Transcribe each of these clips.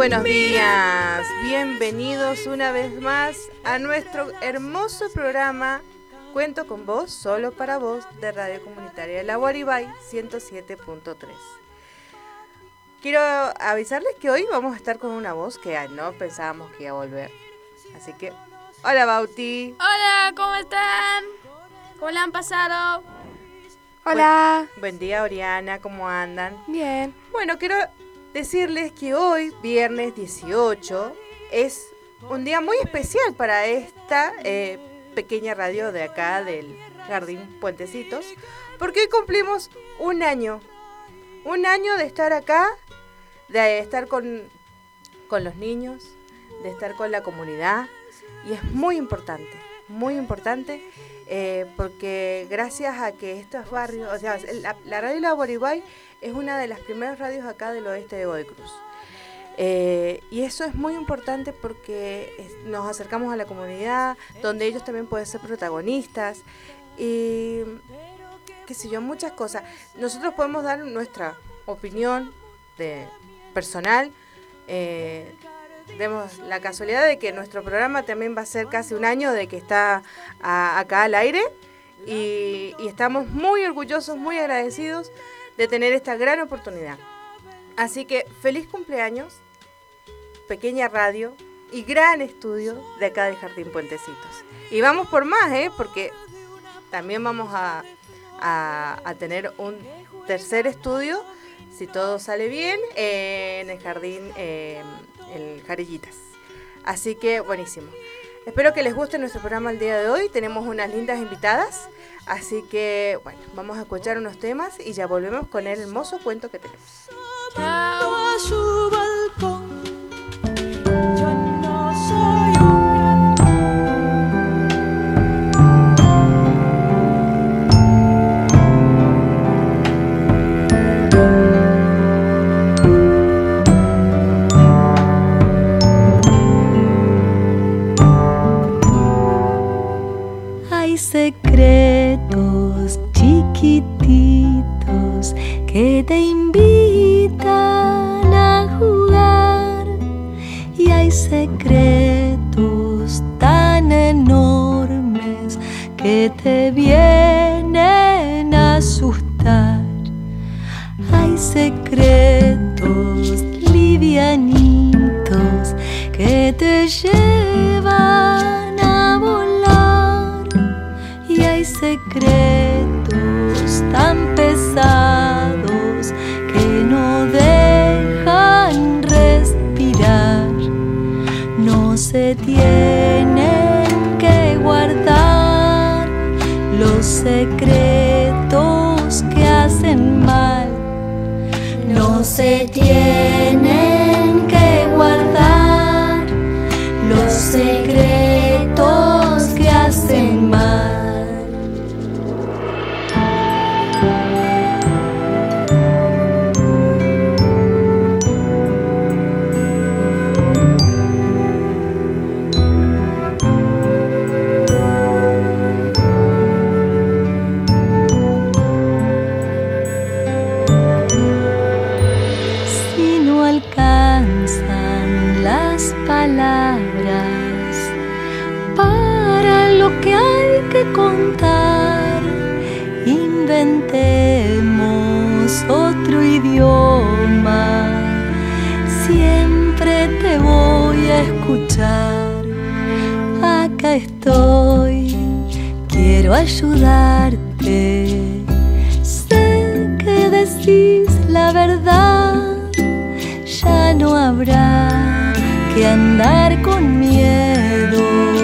buenos días, bienvenidos una vez más a nuestro hermoso programa Cuento con Vos, solo para vos, de Radio Comunitaria de la Guaribay 107.3. Quiero avisarles que hoy vamos a estar con una voz que no pensábamos que iba a volver. Así que, hola Bauti. Hola, ¿cómo están? ¿Cómo la han pasado? Hola. Buen día, Oriana, ¿cómo andan? Bien. Bueno, quiero decirles que hoy, viernes 18, es un día muy especial para esta pequeña radio de acá del Jardín Puentecitos, porque hoy cumplimos un año de estar acá, de estar con los niños, de estar con la comunidad, y es muy importante, porque gracias a que estos barrios, o sea, la radio La Guaribay es una de las primeras radios acá del oeste de Godoy Cruz. Y eso es muy importante porque nos acercamos a la comunidad, donde ellos también pueden ser protagonistas y qué sé yo, muchas cosas. Nosotros podemos dar nuestra opinión personal. Tenemos la casualidad de que nuestro programa también va a ser casi un año de que está acá al aire y estamos muy orgullosos, muy agradecidos de tener esta gran oportunidad. Así que feliz cumpleaños, pequeña radio y gran estudio de acá del Jardín Puentecitos. Y vamos por más, porque también vamos a tener un tercer estudio, si todo sale bien, en el Jardín el Jarillitas. Así que buenísimo. Espero que les guste nuestro programa el día de hoy. Tenemos unas lindas invitadas. Así que, bueno, vamos a escuchar unos temas y ya volvemos con el hermoso cuento que tenemos. A su balcón, yo no soy un Hay secretos chiquititos que te invitan a jugar, y hay secretos tan enormes que te vienen a asustar. Hay secretos livianitos que te llevan a volar, y hay secretos tan pesados que no dejan respirar. No se tienen que guardar los secretos que hacen mal. No se tienen que guardar los secretos que hacen mal. Palabras para lo que hay que contar, inventemos otro idioma. Siempre te voy a escuchar. Acá estoy, quiero ayudarte. Sé que decís la verdad, ya no habrá que andar con miedo,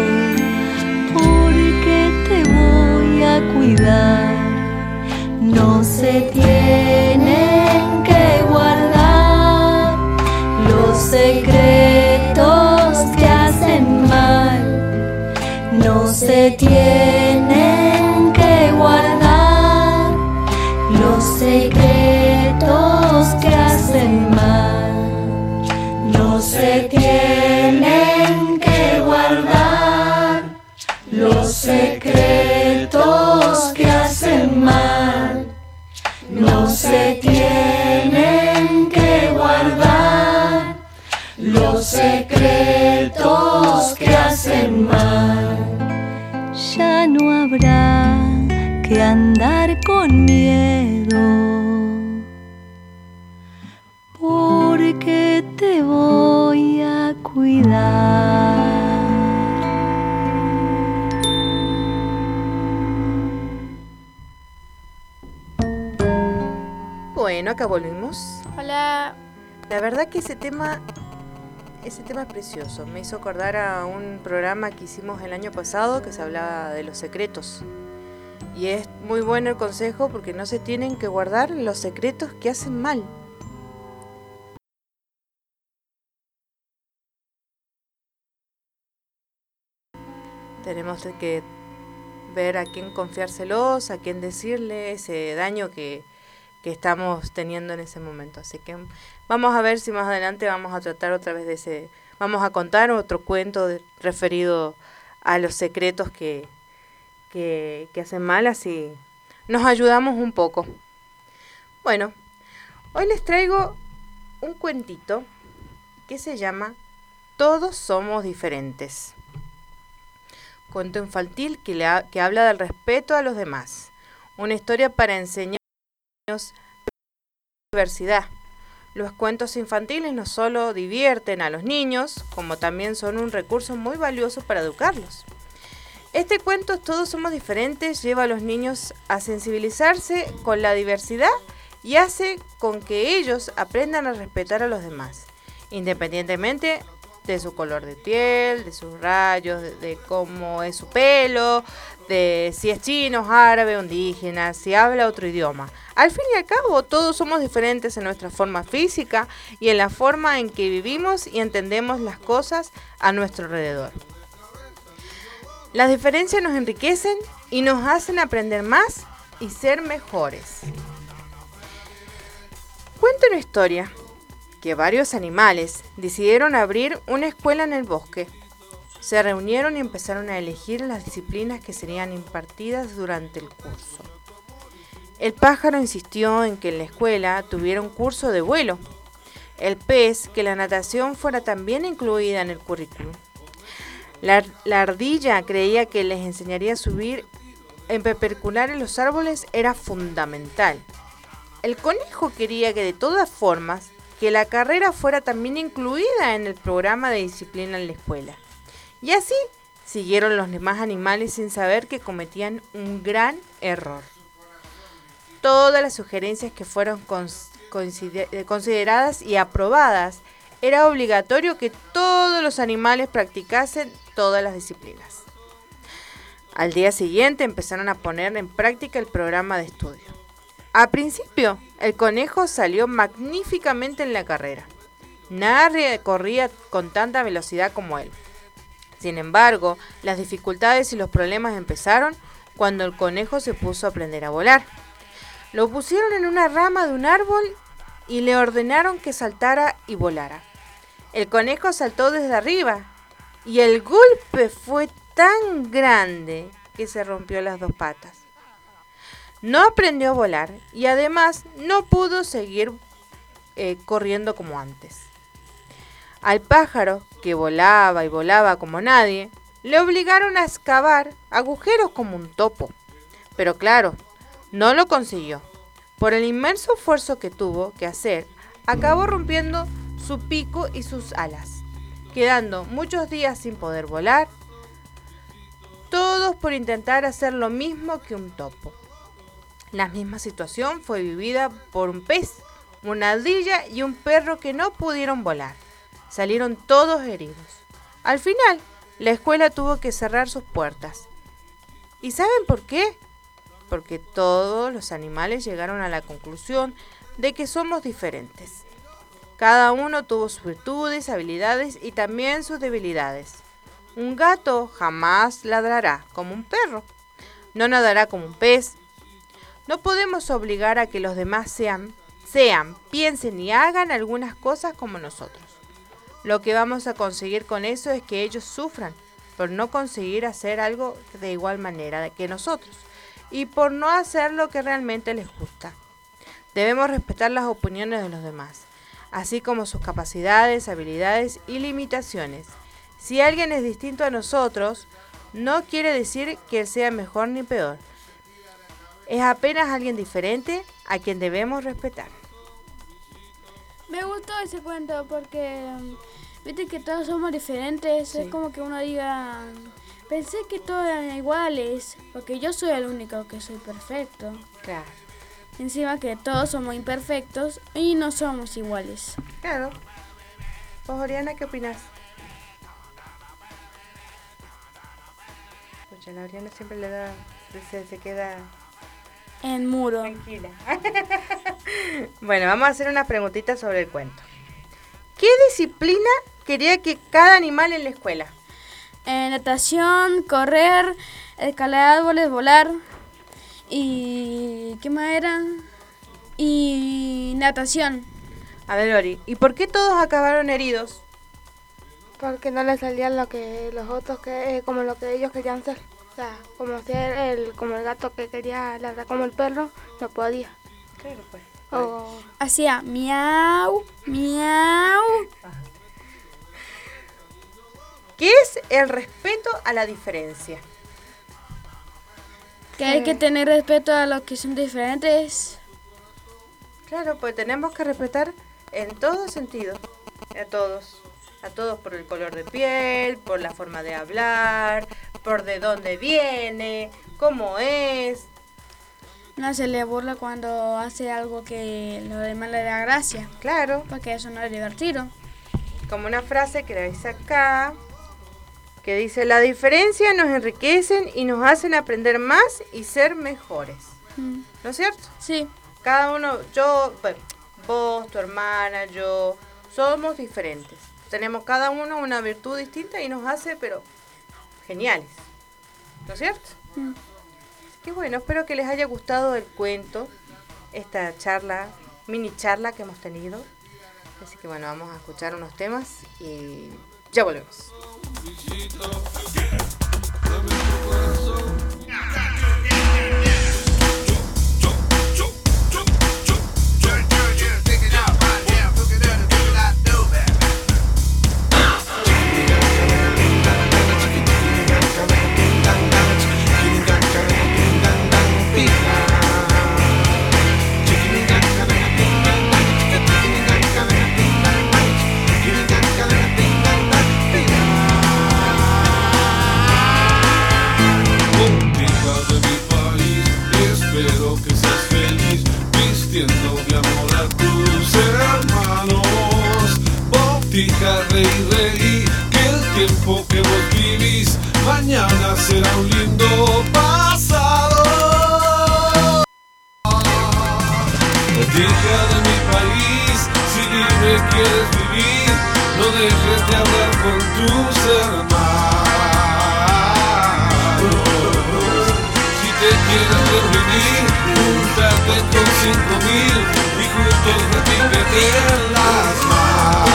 porque te voy a cuidar. No se tienen que guardar los secretos que hacen mal. No se tienen que guardar los secretos que hacen mal. No se tienen que guardar los secretos que hacen mal. No se tienen que guardar los secretos que hacen mal. Ya no habrá que andar con miedo, porque te voy a cuidar. Bueno, acá volvimos. Hola. La verdad que ese tema es precioso. Me hizo acordar a un programa que hicimos el año pasado que se hablaba de los secretos. Y es muy bueno el consejo porque no se tienen que guardar los secretos que hacen mal. Tenemos que ver a quién confiárselos, a quién decirle ese daño que estamos teniendo en ese momento. Así que vamos a ver si más adelante vamos a tratar otra vez de ese... Vamos a contar otro cuento referido a los secretos que hacen mal, así nos ayudamos un poco. Bueno, hoy les traigo un cuentito que se llama Todos somos diferentes. Cuento infantil que habla del respeto a los demás. Una historia para enseñarnos diversidad. Los cuentos infantiles no solo divierten a los niños, como también son un recurso muy valioso para educarlos. Este cuento Todos somos diferentes lleva a los niños a sensibilizarse con la diversidad y hace con que ellos aprendan a respetar a los demás, independientemente de su color de piel, de sus rayos, de cómo es su pelo, de si es chino, árabe o indígena, si habla otro idioma. Al fin y al cabo, todos somos diferentes en nuestra forma física y en la forma en que vivimos y entendemos las cosas a nuestro alrededor. Las diferencias nos enriquecen y nos hacen aprender más y ser mejores. Cuento una historia que varios animales decidieron abrir una escuela en el bosque. Se reunieron y empezaron a elegir las disciplinas que serían impartidas durante el curso. El pájaro insistió en que en la escuela tuviera un curso de vuelo. El pez, que la natación fuera también incluida en el currículum. La ardilla creía que les enseñaría a subir en perpendicular en los árboles era fundamental. El conejo quería que de todas formas que la carrera fuera también incluida en el programa de disciplina en la escuela. Y así siguieron los demás animales sin saber que cometían un gran error. Todas las sugerencias que fueron consideradas y aprobadas, era obligatorio que todos los animales practicasen todas las disciplinas. Al día siguiente empezaron a poner en práctica el programa de estudio. Al principio, el conejo salió magníficamente en la carrera. Nadie corría con tanta velocidad como él. Sin embargo, las dificultades y los problemas empezaron cuando el conejo se puso a aprender a volar. Lo pusieron en una rama de un árbol y le ordenaron que saltara y volara. El conejo saltó desde arriba y el golpe fue tan grande que se rompió las dos patas. No aprendió a volar y además no pudo seguir corriendo como antes. Al pájaro, que volaba y volaba como nadie, le obligaron a excavar agujeros como un topo. Pero claro, no lo consiguió. Por el inmenso esfuerzo que tuvo que hacer, acabó rompiendo su pico y sus alas, quedando muchos días sin poder volar, todos por intentar hacer lo mismo que un topo. La misma situación fue vivida por un pez, una ardilla y un perro que no pudieron volar. Salieron todos heridos. Al final, la escuela tuvo que cerrar sus puertas. ¿Y saben por qué? Porque todos los animales llegaron a la conclusión de que somos diferentes. Cada uno tuvo sus virtudes, habilidades y también sus debilidades. Un gato jamás ladrará como un perro. No nadará como un pez. No podemos obligar a que los demás sean, piensen y hagan algunas cosas como nosotros. Lo que vamos a conseguir con eso es que ellos sufran por no conseguir hacer algo de igual manera que nosotros y por no hacer lo que realmente les gusta. Debemos respetar las opiniones de los demás. así como sus capacidades, habilidades y limitaciones. Si alguien es distinto a nosotros, no quiere decir que él sea mejor ni peor. Es apenas alguien diferente a quien debemos respetar. Me gustó ese cuento porque viste que todos somos diferentes. Sí. Es como que uno diga, pensé que todos eran iguales, porque yo soy el único que soy perfecto. Claro. Encima que todos somos imperfectos y no somos iguales. Claro. ¿Vos, Oriana, qué opinás? Escucha, la Oriana siempre le da, se queda En muro. tranquila. Bueno, vamos a hacer unas preguntitas sobre el cuento. ¿Qué disciplina quería que cada animal en la escuela? Natación, correr, escalar árboles, volar. ¿Y qué más era? Y natación. A ver, Ori, ¿y por qué todos acabaron heridos? Porque no le salían lo que los otros como lo que ellos querían ser. O sea, como ser como el gato que quería ladrar como el perro, no podía. Claro, pues. O Hacía miau, miau. ¿Qué es el respeto a la diferencia? Que hay que tener respeto a los que son diferentes. Claro, pues tenemos que respetar en todo sentido, a todos por el color de piel, por la forma de hablar, por de dónde viene, cómo es. No se le burla cuando hace algo que lo demás le da gracia, Claro, porque eso no es divertido. como una frase que la dice acá, que dice, la diferencia nos enriquecen y nos hacen aprender más y ser mejores. Mm. ¿No es cierto? Sí, Cada uno, yo, bueno, vos, tu hermana, yo, somos diferentes. Tenemos cada uno una virtud distinta y nos hace, pero, geniales. ¿No es cierto? Mm. Qué bueno, espero que les haya gustado el cuento, esta charla, mini charla que hemos tenido. Así que bueno, vamos a escuchar unos temas y ya volvemos. Reí, reí, que el tiempo que vos vivís mañana será un lindo pasado. Botija de mi país, si libre quieres vivir, no dejes de hablar con tus hermanos. Si te quieres reunir, júntate con 5.000 y juntos repítete las manos.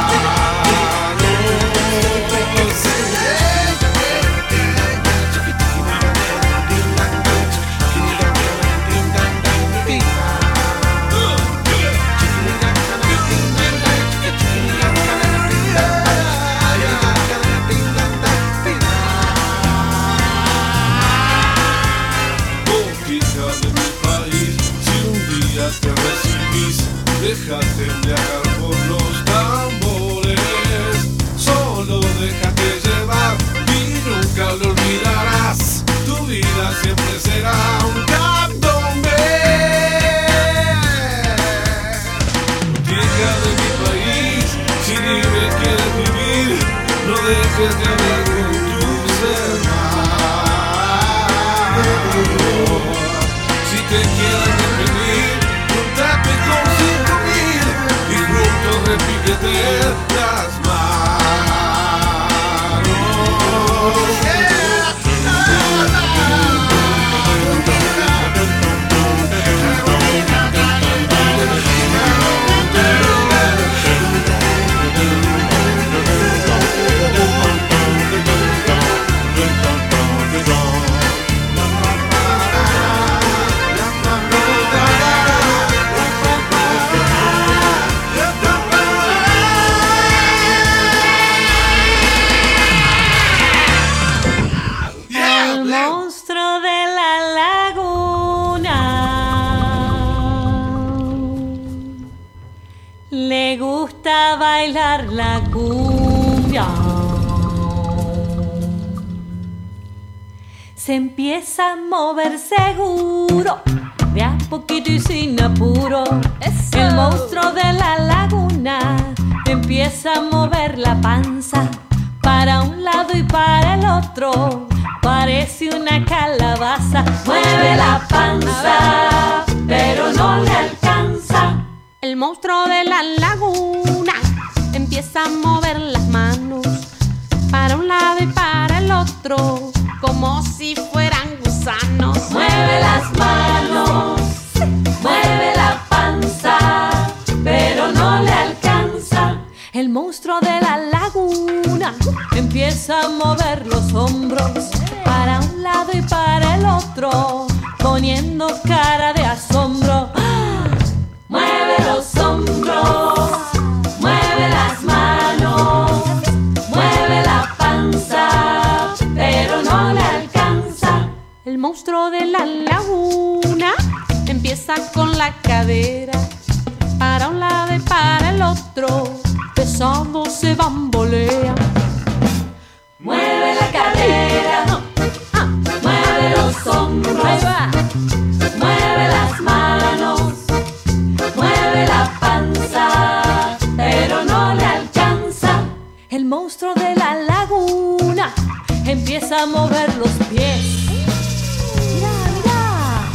Déjate embriagar por los tambores, solo déjate llevar y nunca lo olvidarás. Tu vida siempre será un candombe. Tierra de mi país, si libre quieres vivir, no dejes de hablar con tus hermanos. Si te quieres definir, contate con 5.000 y juntos repítete las manos. monstruo de la laguna le gusta bailar la cumbia. Se empieza a mover seguro, de a poquito y sin apuro. ¡Eso! El monstruo de la laguna empieza a mover la panza para un lado y para el otro. Parece una calabaza. Mueve la panza, pero no le alcanza. El monstruo de la laguna empieza a mover las manos para un lado y para el otro, como si fueran gusanos. Mueve las manos, mueve la panza, pero no le alcanza. El monstruo de la laguna empieza a mover los hombros para un lado y para el otro, poniendo cara de asombro. ¡Ah! Mueve los hombros, mueve las manos, mueve la panza, pero no le alcanza. El monstruo de la laguna empieza con la cadera para un lado y para el otro, pesado se bambolea. Mueve la cadera, mueve los hombros, mueve las manos, mueve la panza, pero no le alcanza. El monstruo de la laguna empieza a mover los pies. Mira, mira.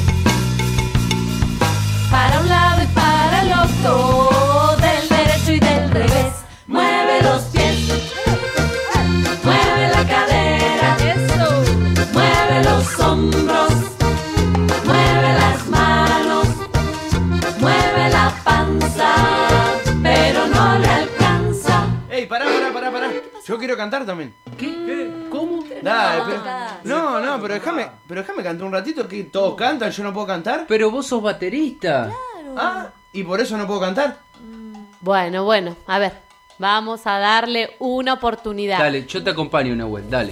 Para un lado y para el otro, del derecho y del revés. Mueve los pies, mueve la cadera, eso. Mueve los hombros, mueve las manos, mueve la panza, pero no le alcanza. ¡Ey, pará! Yo quiero cantar también. ¿Qué? ¿Cómo? Dale, pero déjame cantar un ratito, que todos cantan, yo no puedo cantar. Pero vos sos baterista. Ah, ¿y por eso no puedo cantar? Bueno, a ver, vamos a darle una oportunidad. Dale, yo te acompaño, Nahuel, dale.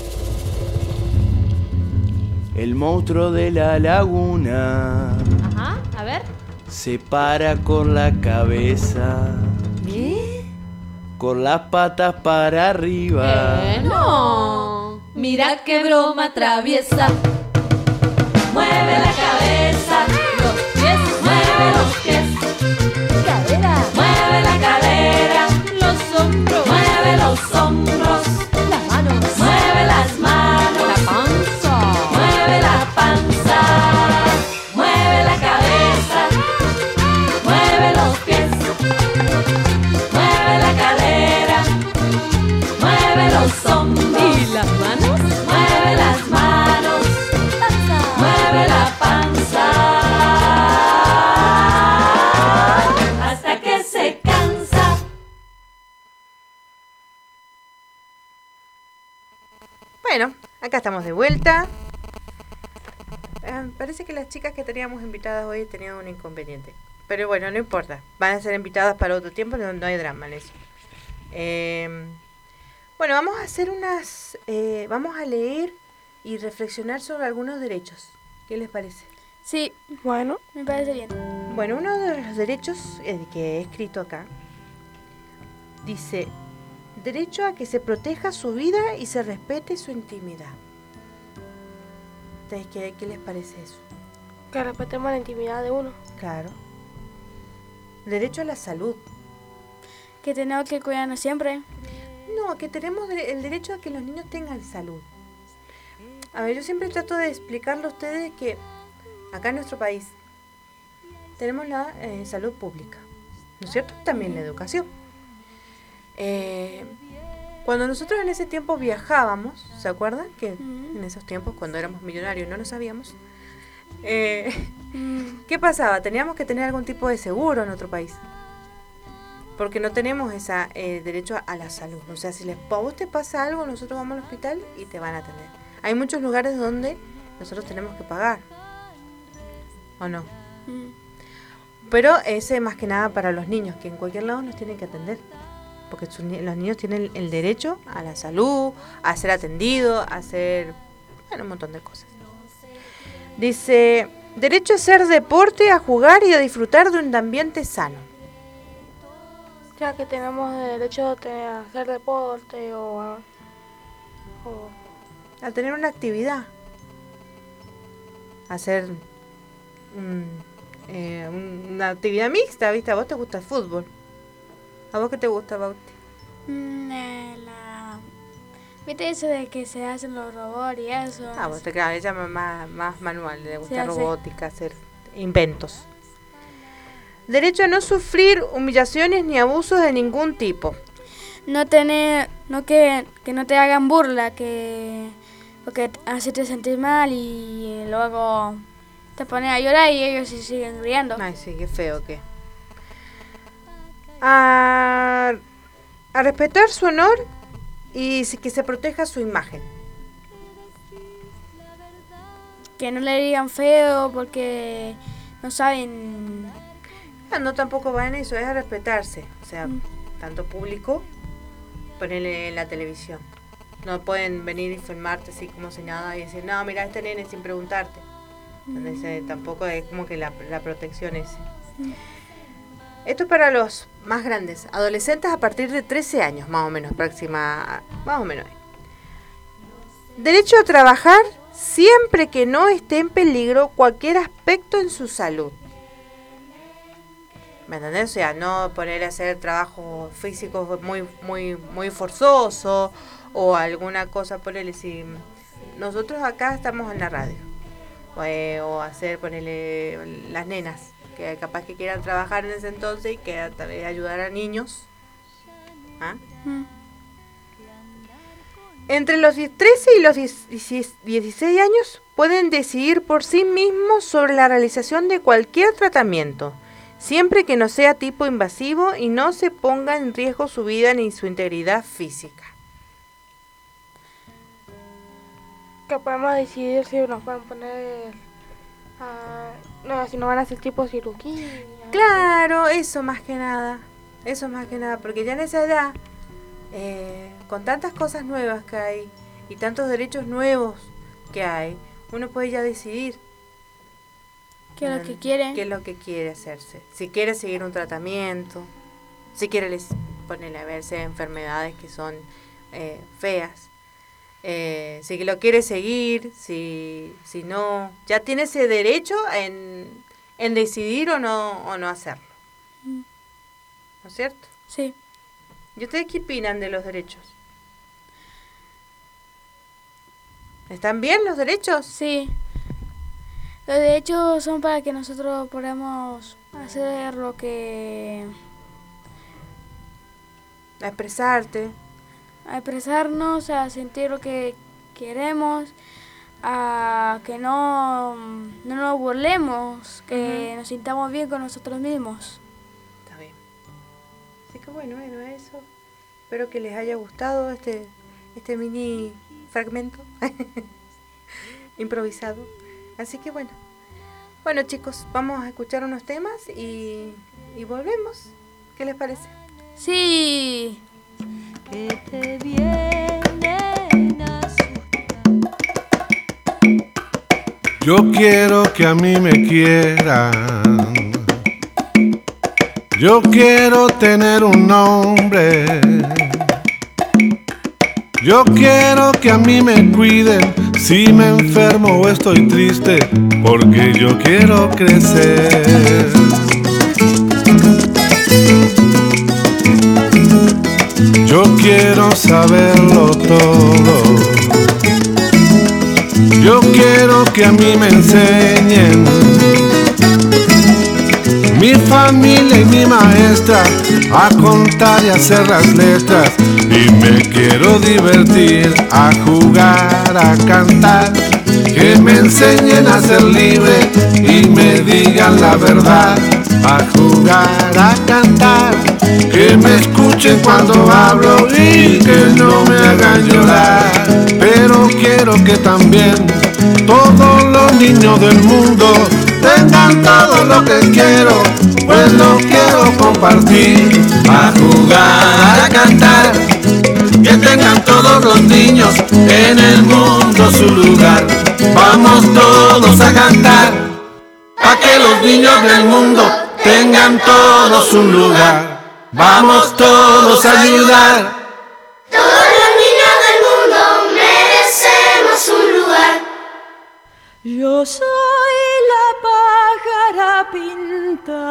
El monstruo de la laguna Ajá, a ver. se para con la cabeza, ¿Qué? con las patas para arriba. No. Mira qué broma traviesa. Mueve la cabeza, los pies, mueve los pies. Cadera. Mueve la cadera, los hombros, mueve los hombros. Las manos, mueve las manos. La panza, mueve la panza. Mueve la cabeza, mueve los pies. Mueve la cadera, mueve los hombros. ¿Y las manos? Mueve las manos. Mueve la panza hasta que se cansa. Bueno, acá estamos de vuelta. Parece que las chicas que teníamos invitadas hoy tenían un inconveniente. Pero bueno, no importa. Van a ser invitadas para otro tiempo, no hay drama en eso. Bueno, vamos a hacer vamos a leer y reflexionar sobre algunos derechos. ¿Qué les parece? Sí, bueno, me parece bien. Bueno, uno de los derechos que he escrito acá dice: derecho a que se proteja su vida y se respete su intimidad. ¿Qué les parece eso? Que respetemos la intimidad de uno. Claro. Derecho a la salud. Que tenemos que cuidarnos siempre. No, que tenemos el derecho a que los niños tengan salud. A ver, yo siempre trato de explicarle a ustedes que acá en nuestro país tenemos la salud pública, ¿no es cierto? También la educación. Cuando nosotros en ese tiempo viajábamos, ¿se acuerdan? Que en esos tiempos, cuando éramos millonarios, no lo sabíamos. ¿Qué pasaba? Teníamos que tener algún tipo de seguro en otro país. Porque no tenemos ese derecho a la salud. O sea, si a vos te pasa algo, nosotros vamos al hospital y te van a atender. Hay muchos lugares donde nosotros tenemos que pagar. ¿O no? Pero ese más que nada para los niños, que en cualquier lado nos tienen que atender. Porque los niños tienen el derecho a la salud, a ser atendidos, a ser Bueno, un montón de cosas. Dice, derecho a hacer deporte, a jugar y a disfrutar de un ambiente sano. Ya que tenemos derecho a hacer deporte o A tener una actividad. A hacer una actividad mixta, ¿viste? A vos te gusta el fútbol. ¿A vos qué te gusta, Bauti? ¿Viste eso de que se hacen los robots y eso? Ah, vos te claro, ella más manual, le gusta Sí, robótica, hacer inventos. Derecho a no sufrir humillaciones ni abusos de ningún tipo. Que no te hagan burla, porque hacerte sentir mal y luego te pones a llorar y ellos se siguen riendo. Ay, sí, qué feo que. A respetar su honor y que se proteja su imagen. Que no le digan feo porque no saben. No, tampoco va en eso, es a respetarse. O sea, tanto público, ponerle en la televisión. No pueden venir y filmarte así como si nada y decir, no, mira este nene sin preguntarte. Entonces, tampoco es como que la protección es. Esto es para los más grandes, adolescentes a partir de 13 años, más o menos, más o menos. Derecho a trabajar siempre que no esté en peligro cualquier aspecto en su salud. ¿Me entendés? O sea, no poner a hacer trabajo físico muy forzoso o alguna cosa, ponerle si nosotros acá estamos en la radio o hacer, ponerle las nenas que capaz que quieran trabajar en ese entonces y que tal vez ayudar a niños. ¿Ah? Entre los 13 y los 16 años pueden decidir por sí mismos sobre la realización de cualquier tratamiento, siempre que no sea tipo invasivo y no se ponga en riesgo su vida ni su integridad física. que podemos decidir si nos pueden poner, no, si nos van a hacer tipo cirugía. Claro, eso más que nada, porque ya en esa edad, con tantas cosas nuevas que hay y tantos derechos nuevos que hay, uno puede ya decidir ¿qué es lo que quiere? ¿Qué es lo que quiere hacerse? Si quiere seguir un tratamiento, si quiere ponerle a verse enfermedades que son feas, si lo quiere seguir, si no, ya tiene ese derecho en decidir o no hacerlo. ¿No es cierto? Sí. ¿Y ustedes qué opinan de los derechos? ¿Están bien los derechos? Sí. Los derechos son para que nosotros podamos hacer lo que... A expresarte. A expresarnos, a sentir lo que queremos, a que no nos burlemos, que nos sintamos bien con nosotros mismos. Está bien. Así que bueno, eso. Espero que les haya gustado este mini fragmento improvisado. Así que bueno, chicos, vamos a escuchar unos temas y volvemos. ¿Qué les parece? Sí. Que te vienen a asustar. Yo quiero que a mí me quieran. Yo quiero tener un nombre. Yo quiero que a mí me cuiden si me enfermo o estoy triste, porque yo quiero crecer. Yo quiero saberlo todo. Yo quiero que a mí me enseñen mi familia y mi maestra a contar y hacer las letras. Y me quiero divertir, a jugar, a cantar. Que me enseñen a ser libre y me digan la verdad. A jugar, a cantar. Que me escuchen cuando hablo y que no me hagan llorar. Pero quiero que también todos los niños del mundo tengan todo lo que quiero, pues lo quiero compartir. A jugar, a cantar, que tengan todos los niños en el mundo su lugar. Vamos todos a cantar, pa' que los niños del mundo tengan todos un lugar. Vamos todos a ayudar. Todos los niños del mundo merecemos un lugar. Yo soy la pájara pinta,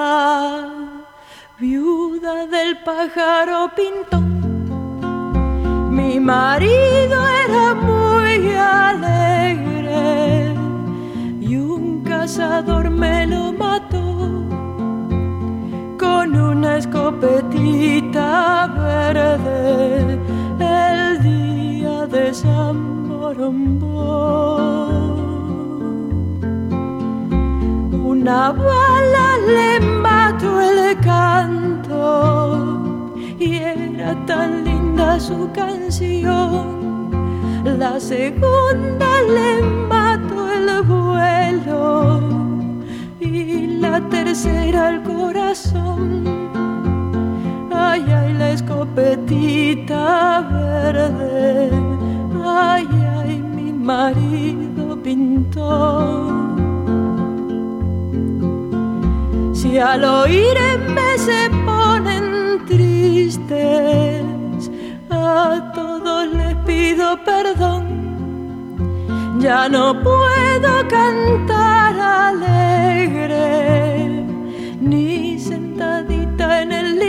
viuda del pájaro pintón. Mi marido era muy alegre y un cazador me lo mató con una escopetita verde el día de San Borombo. Una bala le mató el canto y era tan linda su canción. La segunda le mató el vuelo y la tercera el corazón. Ay, ay, la escopetita verde, ay, ay, mi marido pintó. Si al oírme se ponen tristes, a todos les pido perdón. Ya no puedo cantar alegre, ni sentadita en el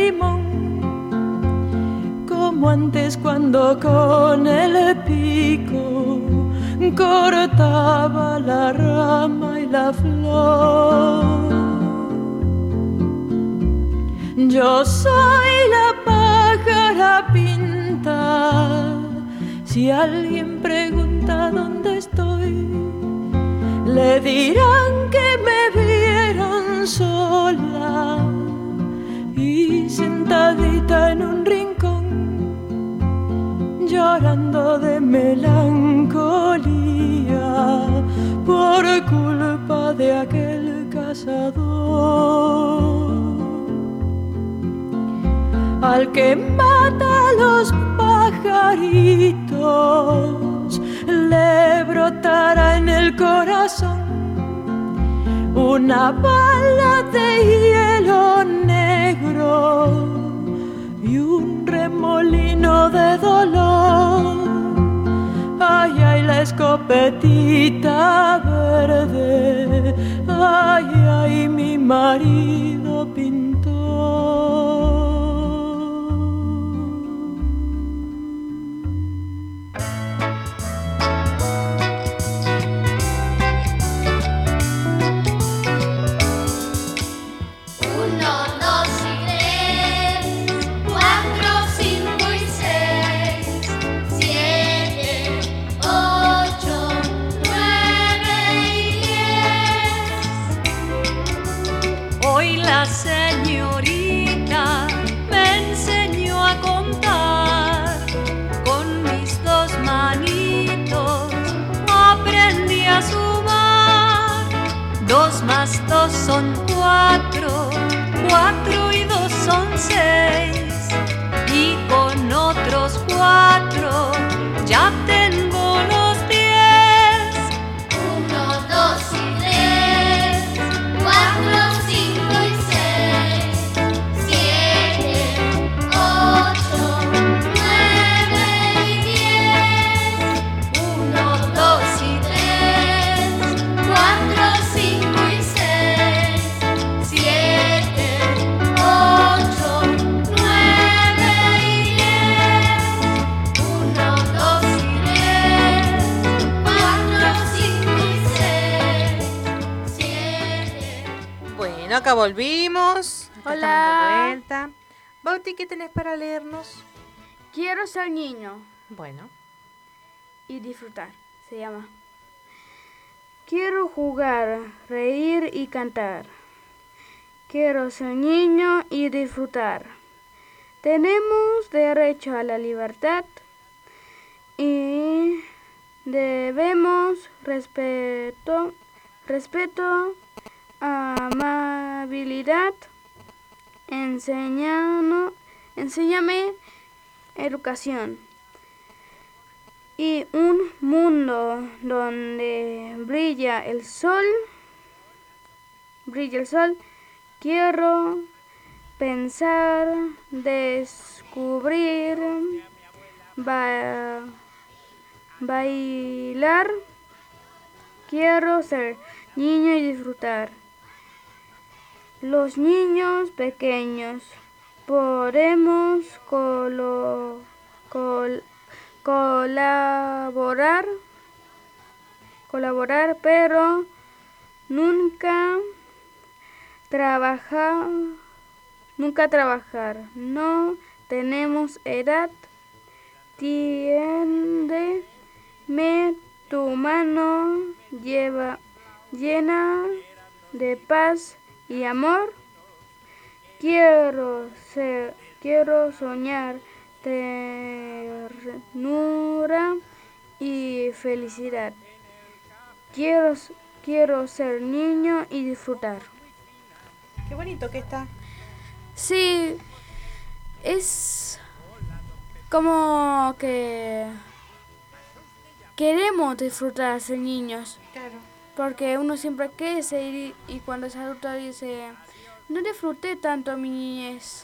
limón, como antes cuando con el pico cortaba la rama y la flor. Yo soy la pájara pinta. Si alguien pregunta dónde estoy, le dirán que me vieron sola y sentadita en un rincón, llorando de melancolía por culpa de aquel cazador. Al que mata a los pajaritos le brotará en el corazón una bala de hielo negro y un remolino de dolor. Ay, ay, la escopetita verde, ay, ay, mi marido pintó. Señorita me enseñó a contar con mis dos manitos, aprendí a sumar. 2 más 2 son 4, 4 y 2 son 6, y con otros 4 ya tengo los 10. 1, 2 y 3, 4, 5 y 6, 7, 8, 9 y 10. 1, 2 y 3, 4, 5 y 6, 7, 8, 9 y 10. 1, 2 y 3, 4, 5 y 6, 7. Bueno, acá volvimos. Acá Hola. estamos de vuelta. Bauti, ¿qué tenés para leernos? Quiero ser niño Bueno. y disfrutar, se llama. Quiero jugar, reír y cantar. Quiero ser niño y disfrutar. Tenemos derecho a la libertad y debemos respeto, amabilidad. Enséñame educación. y un mundo donde brilla el sol, quiero pensar, descubrir, bailar, quiero ser niño y disfrutar. Los niños pequeños podemos colaborar, pero nunca trabajar. No tenemos edad. Tiéndeme tu mano llena de paz y amor. Quiero soñar ternura y felicidad. Quiero ser niño y disfrutar. Qué bonito que está. Sí, es como que queremos disfrutar ser niños. Claro. Porque uno siempre crece y cuando es adulto dice, no disfruté tanto mi niñez.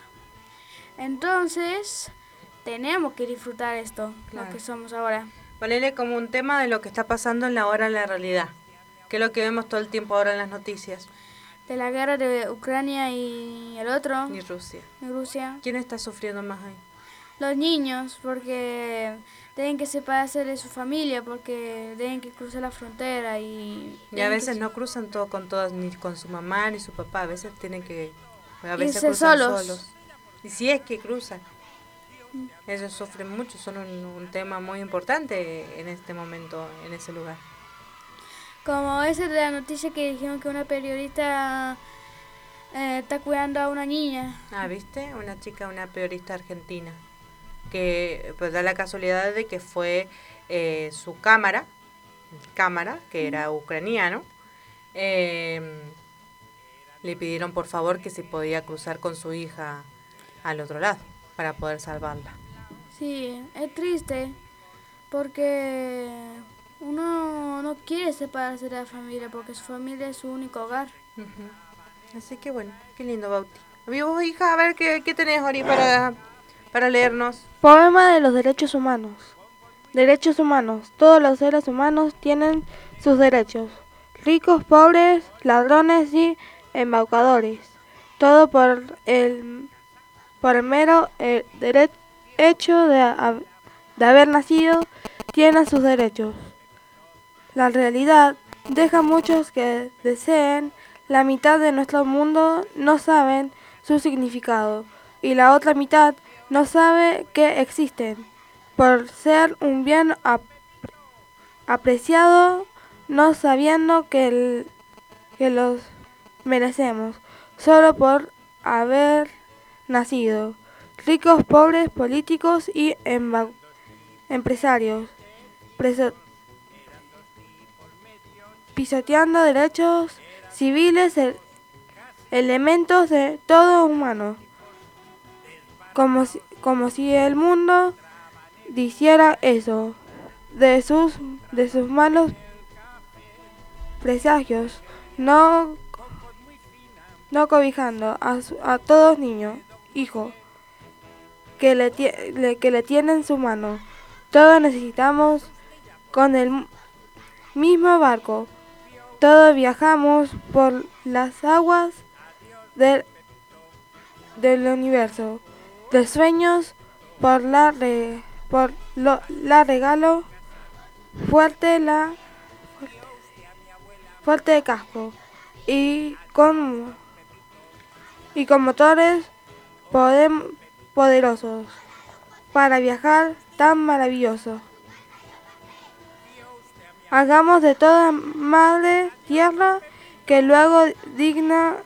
Entonces, tenemos que disfrutar esto, Claro. lo que somos ahora. Ponerle como un tema de lo que está pasando en la realidad, que es lo que vemos todo el tiempo ahora en las noticias. De la guerra de Ucrania y el otro. Y Rusia. Y Rusia. ¿Quién está sufriendo más ahí? Los niños, porque tienen que separarse de su familia, porque tienen que cruzar la frontera y a veces no cruzan todo con todas, ni con su mamá ni su papá, a veces tienen que, a veces irse cruzan solos. Y si es que cruzan, ellos sufren mucho, son un tema muy importante en este momento, en ese lugar. Como esa de la noticia que dijeron que una periodista está cuidando a una niña. Ah, ¿viste? Una periodista argentina, que pues da la casualidad de que fue su cámara, que era ucraniano, le pidieron por favor que se podía cruzar con su hija al otro lado para poder salvarla. Sí, es triste porque uno no quiere separarse de la familia porque su familia es su único hogar. Uh-huh. Así que bueno, qué lindo, Bauti. Vos, hija, a ver qué tenés, Ori, para leernos. Poema de los derechos humanos. Derechos humanos. Todos los seres humanos tienen sus derechos. Ricos, pobres, ladrones y embaucadores. Todo por el mero hecho de haber nacido, tienen sus derechos. La realidad deja muchos que deseen. La mitad de nuestro mundo no saben su significado y la otra mitad no sabe que existen. Por ser un bien apreciado, no sabiendo que los merecemos, solo por haber nacido. Ricos, pobres, políticos y empresarios, pisoteando derechos civiles, elementos de todo humano, como si el mundo dijera eso, de sus malos presagios, no cobijando a todos niños, hijos, que le tienen su mano. Todos necesitamos con el mismo barco. Todos viajamos por las aguas del universo, de sueños por la regalo fuerte de casco y con motores poderosos para viajar tan maravilloso. Hagamos de toda madre tierra que luego digno.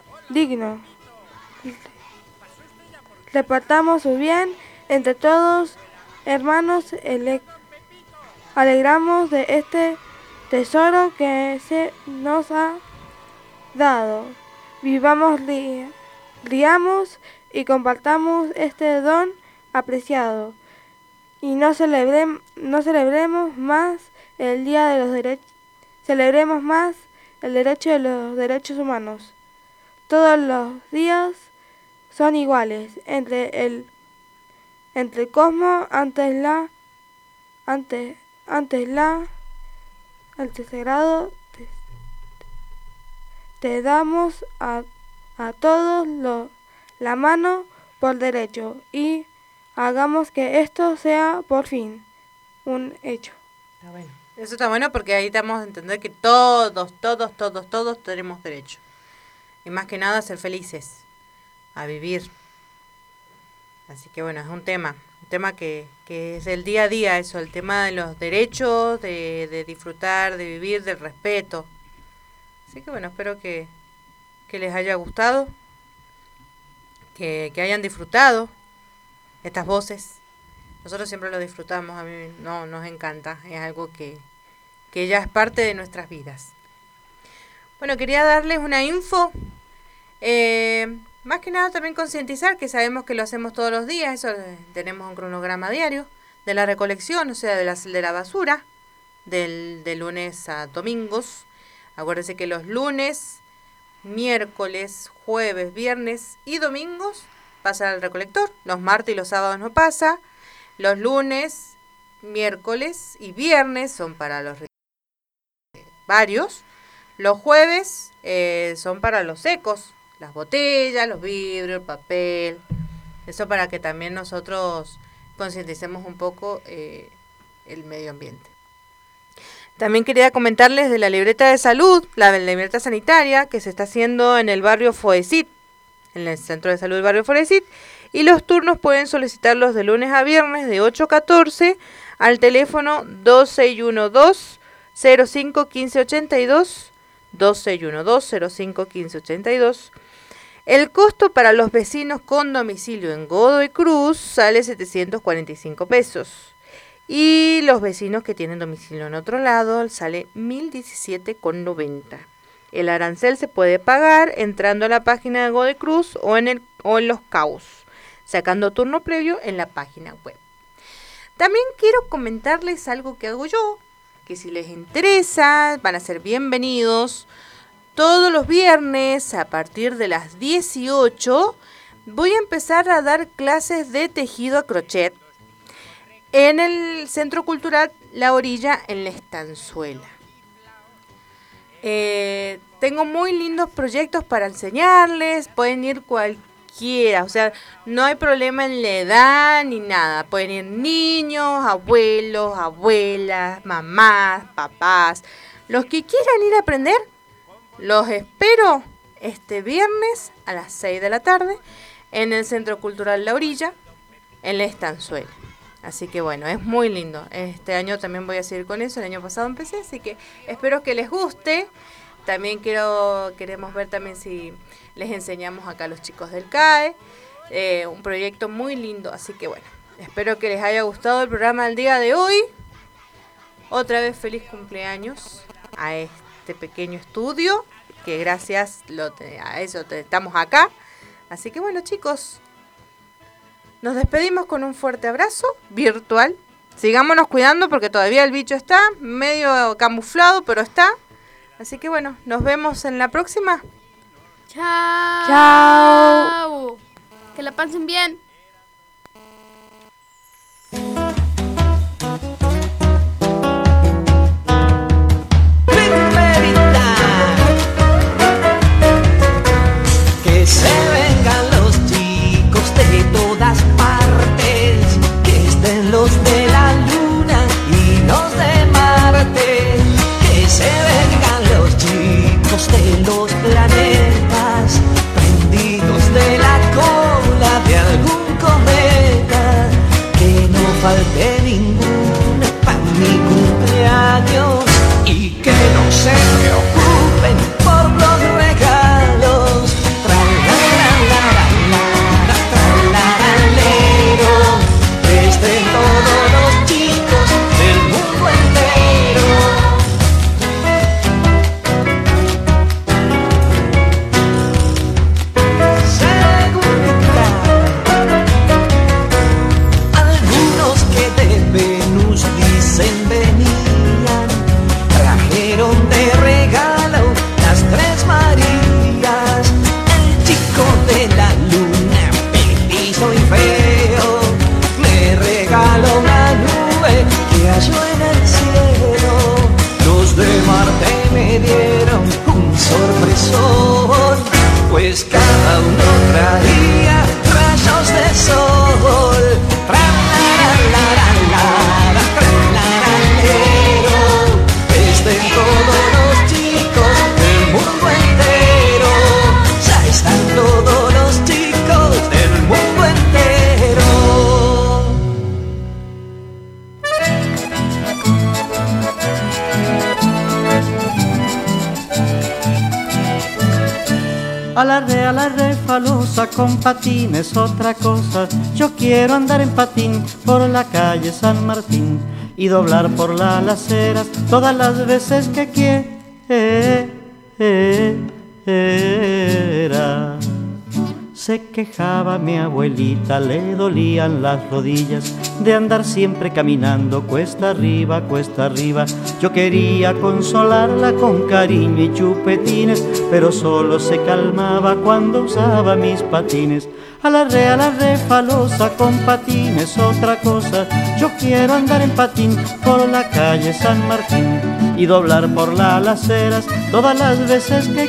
Repartamos su bien entre todos, hermanos, alegramos de este tesoro que se nos ha dado. Vivamos, riamos y compartamos este don apreciado. y no celebremos más el Día de los Derechos, celebremos más el derecho de los derechos humanos. Todos los días son iguales entre el cosmos antes sagrado. Te damos a todos la mano por derecho y hagamos que esto sea por fin un hecho. Está bueno. Eso está bueno porque ahí damos a entender que todos tenemos derecho. Y más que nada a ser felices, a vivir. Así que bueno, es un tema que es el día a día eso, el tema de los derechos, de disfrutar, de vivir, del respeto. Así que bueno, espero que les haya gustado, que hayan disfrutado estas voces. Nosotros siempre lo disfrutamos, a mí nos encanta, es algo que ya es parte de nuestras vidas. Bueno, quería darles una info, más que nada también concientizar, que sabemos que lo hacemos todos los días, eso tenemos un cronograma diario de la recolección, o sea, de la basura, de lunes a domingos. Acuérdense que los lunes, miércoles, jueves, viernes y domingos pasa al recolector, los martes y los sábados no pasa, los lunes, miércoles y viernes son para los varios, los jueves son para los secos, las botellas, los vidrios, el papel, eso para que también nosotros concienticemos un poco el medio ambiente. También quería comentarles de la libreta de salud, la libreta sanitaria que se está haciendo en el barrio Foecit, en el centro de salud del barrio Foecit, y los turnos pueden solicitarlos de lunes a viernes de 8 a 14 al teléfono 2612-051582, 2612-051582. El costo para los vecinos con domicilio en Godoy Cruz sale 745 pesos. Y los vecinos que tienen domicilio en otro lado sale 1.017,90. El arancel se puede pagar entrando a la página de Godoy Cruz o en los CAUS, sacando turno previo en la página web. También quiero comentarles algo que hago yo, que si les interesa van a ser bienvenidos. Todos los viernes a partir de las 18 voy a empezar a dar clases de tejido a crochet en el Centro Cultural La Orilla en La Estanzuela. Tengo muy lindos proyectos para enseñarles, pueden ir cualquiera, o sea, no hay problema en la edad ni nada, pueden ir niños, abuelos, abuelas, mamás, papás, los que quieran ir a aprender, los espero este viernes a las 6 de la tarde en el Centro Cultural La Orilla en La Estanzuela. Así que bueno, es muy lindo. Este año también voy a seguir con eso. El año pasado empecé, así que espero que les guste. También queremos ver también si les enseñamos acá a los chicos del CAE. Un proyecto muy lindo. Así que bueno, espero que les haya gustado el programa del día de hoy. Otra vez feliz cumpleaños a este pequeño estudio, que gracias a eso estamos acá. Así que bueno, chicos, nos despedimos con un fuerte abrazo virtual. Sigámonos cuidando porque todavía el bicho está medio camuflado, pero está. Así que bueno, nos vemos en la próxima. Chao. Chao. Que la pasen bien. Que se vengan los chicos de todas partes, que estén los de la luna y los de Marte, que se vengan los chicos de los planetas, prendidos de la cola de algún A la refalosa con patines otra cosa. Yo quiero andar en patín por la calle San Martín y doblar por las aceras todas las veces que quiera. Se quejaba mi abuelita, le dolían las rodillas de andar siempre caminando cuesta arriba, cuesta arriba. Yo quería consolarla con cariño y chupetines, pero solo se calmaba cuando usaba mis patines. A la refalosa con patines otra cosa. Yo quiero andar en patín por la calle San Martín y doblar por las aceras todas las veces que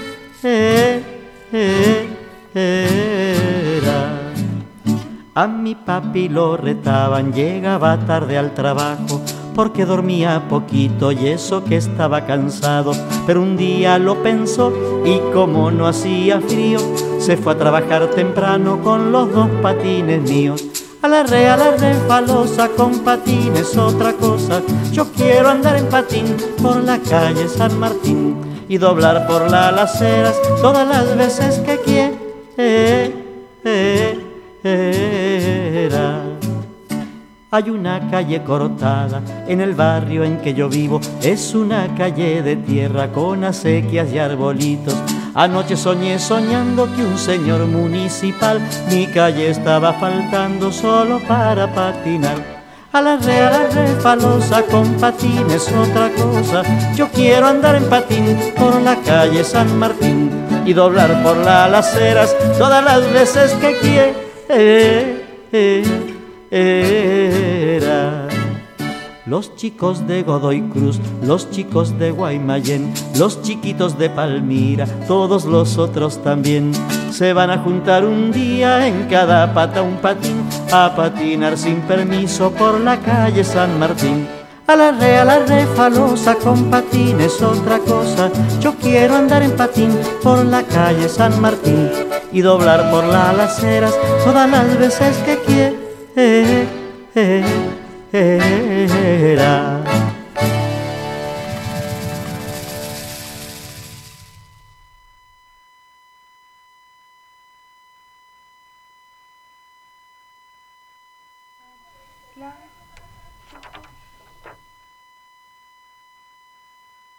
quiera. A mi papi lo retaban, llegaba tarde al trabajo porque dormía poquito y eso que estaba cansado. Pero un día lo pensó y como no hacía frío, se fue a trabajar temprano con los dos patines míos. A la refalosa con patines otra cosa. Yo quiero andar en patín por la calle San Martín y doblar por las aceras todas las veces que quiera. Hay una calle cortada en el barrio en que yo vivo. Es una calle de tierra con acequias y arbolitos. Anoche soñé soñando que un señor municipal mi calle estaba faltando solo para patinar. A la refalosa con patines otra cosa. Yo quiero andar en patín por la calle San Martín y doblar por las aceras todas las veces que quiera. Los chicos de Godoy Cruz, los chicos de Guaymallén, los chiquitos de Palmira, todos los otros también, se van a juntar un día en cada pata un patín, a patinar sin permiso por la calle San Martín. A la refalosa con patines otra cosa. Yo quiero andar en patín por la calle San Martín y doblar por las aceras todas las veces que quiera.